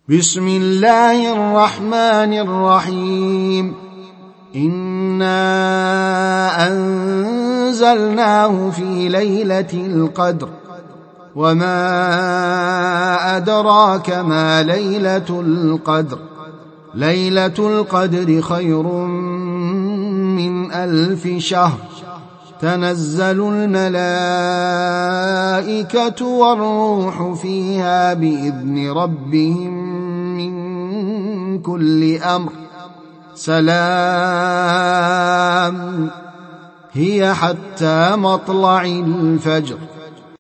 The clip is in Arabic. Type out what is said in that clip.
بسم الله الرحمن الرحيم. إنا أنزلناه في ليلة القدر وما أدراك ما ليلة القدر. ليلة القدر خير من 1000 شهر. تنزل الملائكة والروح فيها بإذن ربهم من كل أمر. سلام هي حتى مطلع الفجر.